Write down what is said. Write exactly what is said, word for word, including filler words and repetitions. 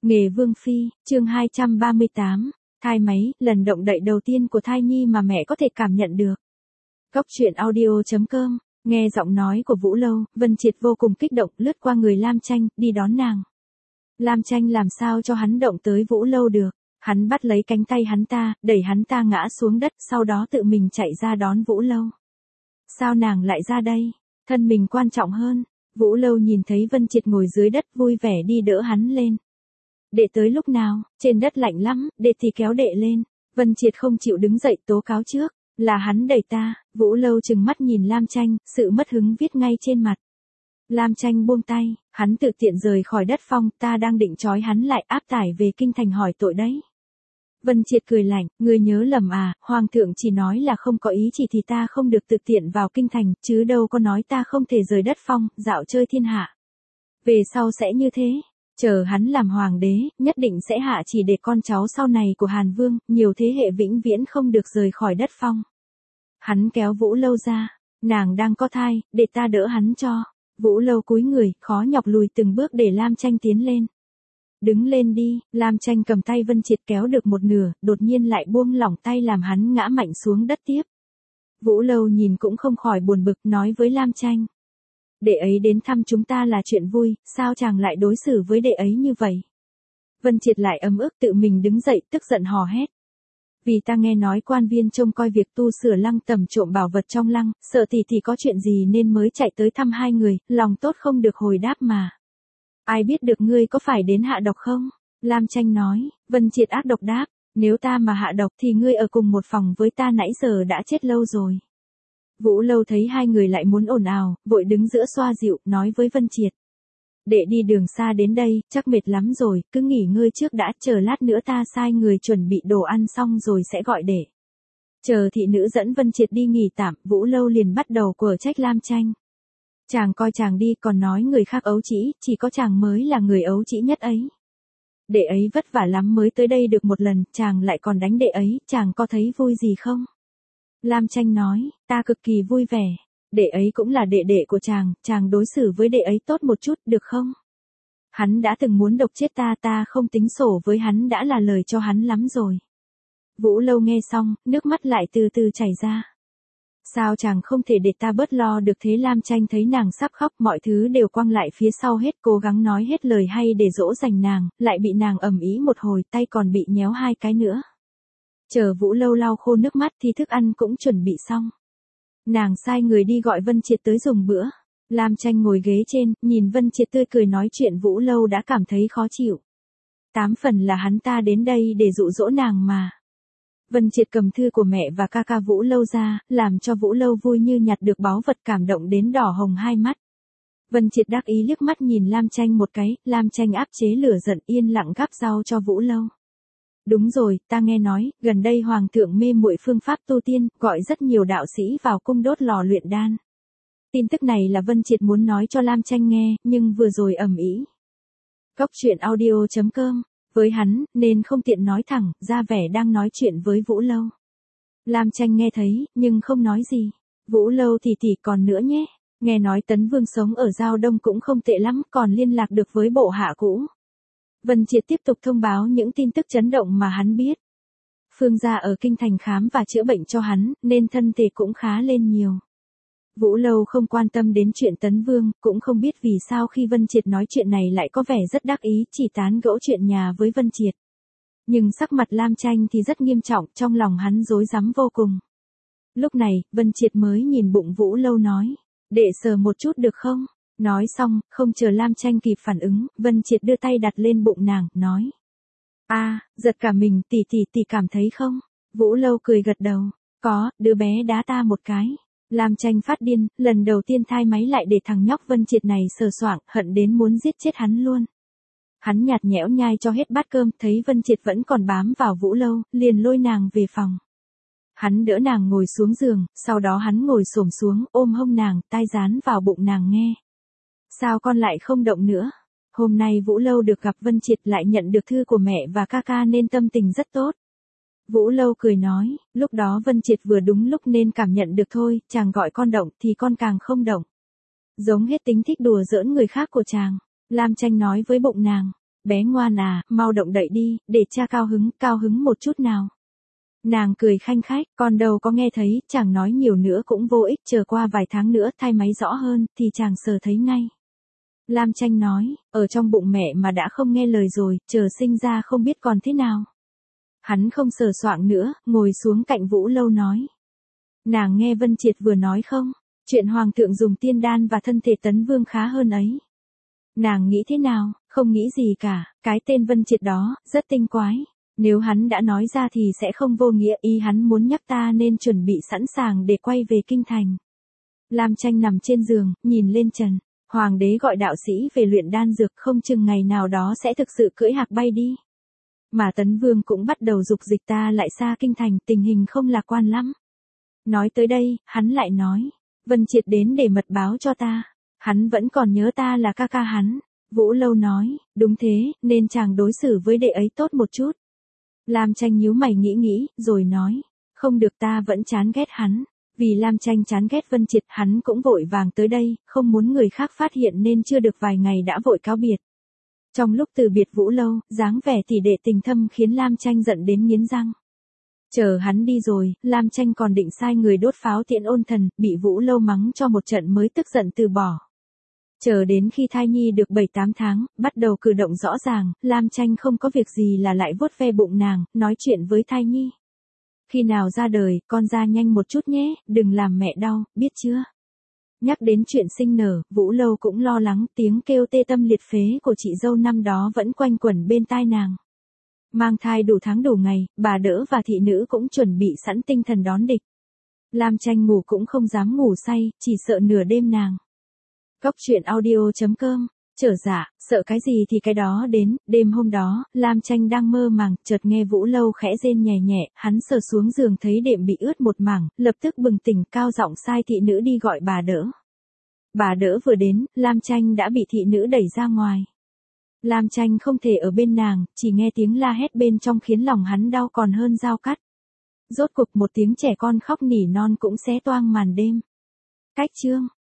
Nghề vương phi, chương hai trăm ba mươi tám, thai máy, lần động đậy đầu tiên của thai nhi mà mẹ có thể cảm nhận được. Cốc truyện audio chấm com, nghe giọng nói của Vũ Lâu, Vân Triệt vô cùng kích động lướt qua người Lam Tranh, đi đón nàng. Lam Tranh làm sao cho hắn động tới Vũ Lâu được, hắn bắt lấy cánh tay hắn ta, đẩy hắn ta ngã xuống đất, sau đó tự mình chạy ra đón Vũ Lâu. Sao nàng lại ra đây, thân mình quan trọng hơn. Vũ Lâu nhìn thấy Vân Triệt ngồi dưới đất vui vẻ đi đỡ hắn lên. Đệ tới lúc nào, trên đất lạnh lắm, đệ thì kéo đệ lên. Vân Triệt không chịu đứng dậy tố cáo trước, là hắn đẩy ta. Vũ Lâu trừng mắt nhìn Lam Tranh, sự mất hứng viết ngay trên mặt. Lam Tranh buông tay, hắn tự tiện rời khỏi đất phong, ta đang định trói hắn lại áp tải về kinh thành hỏi tội đấy. Vân Triệt cười lạnh, ngươi nhớ lầm à, hoàng thượng chỉ nói là không có ý chỉ thì ta không được tự tiện vào kinh thành, chứ đâu có nói ta không thể rời đất phong, dạo chơi thiên hạ. Về sau sẽ như thế, chờ hắn làm hoàng đế, nhất định sẽ hạ chỉ để con cháu sau này của Hàn Vương, nhiều thế hệ vĩnh viễn không được rời khỏi đất phong. Hắn kéo Vũ Lâu ra, nàng đang có thai, để ta đỡ hắn cho. Vũ Lâu cúi người, khó nhọc lùi từng bước để Lam Tranh tiến lên. Đứng lên đi, Lam Tranh cầm tay Vân Triệt kéo được một nửa, đột nhiên lại buông lỏng tay làm hắn ngã mạnh xuống đất tiếp. Vũ Lâu nhìn cũng không khỏi buồn bực, nói với Lam Tranh. Đệ ấy đến thăm chúng ta là chuyện vui, sao chàng lại đối xử với đệ ấy như vậy? Vân Triệt lại ấm ức tự mình đứng dậy, tức giận hò hét. Vì ta nghe nói quan viên trông coi việc tu sửa lăng tầm trộm bảo vật trong lăng, sợ tỷ tỷ có chuyện gì nên mới chạy tới thăm hai người, lòng tốt không được hồi đáp mà. Ai biết được ngươi có phải đến hạ độc không? Lam Tranh nói. Vân Triệt ác độc đáp, nếu ta mà hạ độc thì ngươi ở cùng một phòng với ta nãy giờ đã chết lâu rồi. Vũ Lâu thấy hai người lại muốn ồn ào, vội đứng giữa xoa dịu, nói với Vân Triệt. Đệ đi đường xa đến đây, chắc mệt lắm rồi, cứ nghỉ ngơi trước đã, chờ lát nữa ta sai người chuẩn bị đồ ăn xong rồi sẽ gọi đệ. Chờ thị nữ dẫn Vân Triệt đi nghỉ tạm, Vũ Lâu liền bắt đầu quở trách Lam Tranh. Chàng coi chàng đi, còn nói người khác ấu trĩ, chỉ có chàng mới là người ấu trĩ nhất ấy. Đệ ấy vất vả lắm mới tới đây được một lần, chàng lại còn đánh đệ ấy, chàng có thấy vui gì không? Lam Tranh nói, ta cực kỳ vui vẻ, đệ ấy cũng là đệ đệ của chàng, chàng đối xử với đệ ấy tốt một chút, được không? Hắn đã từng muốn độc chết ta, ta không tính sổ với hắn đã là lời cho hắn lắm rồi. Vũ Lâu nghe xong, nước mắt lại từ từ chảy ra. Sao chàng không thể để ta bớt lo được thế? Lam Tranh thấy nàng sắp khóc, mọi thứ đều quăng lại phía sau hết, cố gắng nói hết lời hay để dỗ dành nàng, lại bị nàng ầm ĩ một hồi, tay còn bị nhéo hai cái nữa. Chờ Vũ Lâu lau khô nước mắt thì thức ăn cũng chuẩn bị xong. Nàng sai người đi gọi Vân Triệt tới dùng bữa. Lam Tranh ngồi ghế trên, nhìn Vân Triệt tươi cười nói chuyện, Vũ Lâu đã cảm thấy khó chịu. Tám phần là hắn ta đến đây để dụ dỗ nàng mà. Vân Triệt cầm thư của mẹ và ca ca Vũ Lâu ra, làm cho Vũ Lâu vui như nhặt được báu vật, cảm động đến đỏ hồng hai mắt. Vân Triệt đắc ý liếc mắt nhìn Lam Tranh một cái, Lam Tranh áp chế lửa giận yên lặng gắp rau cho Vũ Lâu. Đúng rồi, ta nghe nói, gần đây Hoàng thượng mê muội phương pháp tu tiên, gọi rất nhiều đạo sĩ vào cung đốt lò luyện đan. Tin tức này là Vân Triệt muốn nói cho Lam Tranh nghe, nhưng vừa rồi ầm ĩ. Cốc truyện audio chấm com, với hắn, nên không tiện nói thẳng, ra vẻ đang nói chuyện với Vũ Lâu. Lam Tranh nghe thấy, nhưng không nói gì. Vũ Lâu thì thì còn nữa nhé, nghe nói Tấn Vương sống ở Giao Đông cũng không tệ lắm, còn liên lạc được với bộ hạ cũ. Vân Triệt tiếp tục thông báo những tin tức chấn động mà hắn biết. Phương gia ở kinh thành khám và chữa bệnh cho hắn, nên thân thể cũng khá lên nhiều. Vũ Lâu không quan tâm đến chuyện Tấn Vương, cũng không biết vì sao khi Vân Triệt nói chuyện này lại có vẻ rất đắc ý, chỉ tán gẫu chuyện nhà với Vân Triệt. Nhưng sắc mặt Lam Tranh thì rất nghiêm trọng, trong lòng hắn rối rắm vô cùng. Lúc này, Vân Triệt mới nhìn bụng Vũ Lâu nói, đệ sờ một chút được không? Nói xong, không chờ Lam Tranh kịp phản ứng, Vân Triệt đưa tay đặt lên bụng nàng, nói. A, à, giật cả mình, tỷ tỷ tỷ cảm thấy không? Vũ Lâu cười gật đầu, có, đứa bé đá ta một cái. Lam Tranh phát điên, lần đầu tiên thai máy lại để thằng nhóc Vân Triệt này sờ soạng, hận đến muốn giết chết hắn luôn. Hắn nhạt nhẽo nhai cho hết bát cơm, thấy Vân Triệt vẫn còn bám vào Vũ Lâu, liền lôi nàng về phòng. Hắn đỡ nàng ngồi xuống giường, sau đó hắn ngồi xổm xuống, ôm hông nàng, tai dán vào bụng nàng nghe. Sao con lại không động nữa? Hôm nay Vũ Lâu được gặp Vân Triệt, lại nhận được thư của mẹ và ca ca nên tâm tình rất tốt. Vũ Lâu cười nói, lúc đó Vân Triệt vừa đúng lúc nên cảm nhận được thôi, chàng gọi con động thì con càng không động. Giống hết tính thích đùa giỡn người khác của chàng. Lam Tranh nói với bụng nàng, bé ngoan à, mau động đậy đi, để cha cao hứng, cao hứng một chút nào. Nàng cười khanh khách, con đâu có nghe thấy, chàng nói nhiều nữa cũng vô ích, chờ qua vài tháng nữa thai máy rõ hơn, thì chàng sờ thấy ngay. Lam Tranh nói, ở trong bụng mẹ mà đã không nghe lời rồi, chờ sinh ra không biết còn thế nào. Hắn không sờ soạng nữa, ngồi xuống cạnh Vũ Lâu nói. Nàng nghe Vân Triệt vừa nói không? Chuyện hoàng thượng dùng tiên đan và thân thể Tấn Vương khá hơn ấy. Nàng nghĩ thế nào? Không nghĩ gì cả, cái tên Vân Triệt đó, rất tinh quái. Nếu hắn đã nói ra thì sẽ không vô nghĩa, ý hắn muốn nhắc ta nên chuẩn bị sẵn sàng để quay về kinh thành. Lam Tranh nằm trên giường, nhìn lên trần. Hoàng đế gọi đạo sĩ về luyện đan dược, không chừng ngày nào đó sẽ thực sự cưỡi hạc bay đi. Mà Tấn Vương cũng bắt đầu dục dịch ta lại xa kinh thành, tình hình không lạc quan lắm. Nói tới đây, hắn lại nói, Vân Triệt đến để mật báo cho ta. Hắn vẫn còn nhớ ta là ca ca hắn. Vũ Lâu nói, đúng thế, nên chàng đối xử với đệ ấy tốt một chút. Lam Tranh nhíu mày nghĩ nghĩ, rồi nói, không được, ta vẫn chán ghét hắn. Vì Lam Tranh chán ghét Vân Triệt, hắn cũng vội vàng tới đây, không muốn người khác phát hiện nên chưa được vài ngày đã vội cáo biệt. Trong lúc từ biệt Vũ Lâu, dáng vẻ tỷ đệ tình thâm khiến Lam Tranh giận đến nghiến răng. Chờ hắn đi rồi, Lam Tranh còn định sai người đốt pháo tiễn ôn thần, bị Vũ Lâu mắng cho một trận mới tức giận từ bỏ. Chờ đến khi thai nhi được bảy tám tháng, bắt đầu cử động rõ ràng, Lam Tranh không có việc gì là lại vuốt ve bụng nàng, nói chuyện với thai nhi. Khi nào ra đời, con ra nhanh một chút nhé, đừng làm mẹ đau, biết chưa? Nhắc đến chuyện sinh nở, Vũ Lâu cũng lo lắng, tiếng kêu tê tâm liệt phế của chị dâu năm đó vẫn quanh quẩn bên tai nàng. Mang thai đủ tháng đủ ngày, bà đỡ và thị nữ cũng chuẩn bị sẵn tinh thần đón địch. Lam Tranh ngủ cũng không dám ngủ say, chỉ sợ nửa đêm nàng. Cóc truyện audio chấm com, trở dạ, sợ cái gì thì cái đó đến. Đêm hôm đó, Lam Tranh đang mơ màng, chợt nghe Vũ Lâu khẽ rên nhẹ nhẹ, hắn sờ xuống giường thấy đệm bị ướt một mảng, lập tức bừng tỉnh, cao giọng sai thị nữ đi gọi bà đỡ. Bà đỡ vừa đến, Lam Tranh đã bị thị nữ đẩy ra ngoài. Lam Tranh không thể ở bên nàng, chỉ nghe tiếng la hét bên trong khiến lòng hắn đau còn hơn dao cắt. Rốt cuộc một tiếng trẻ con khóc nỉ non cũng xé toang màn đêm. Cách chương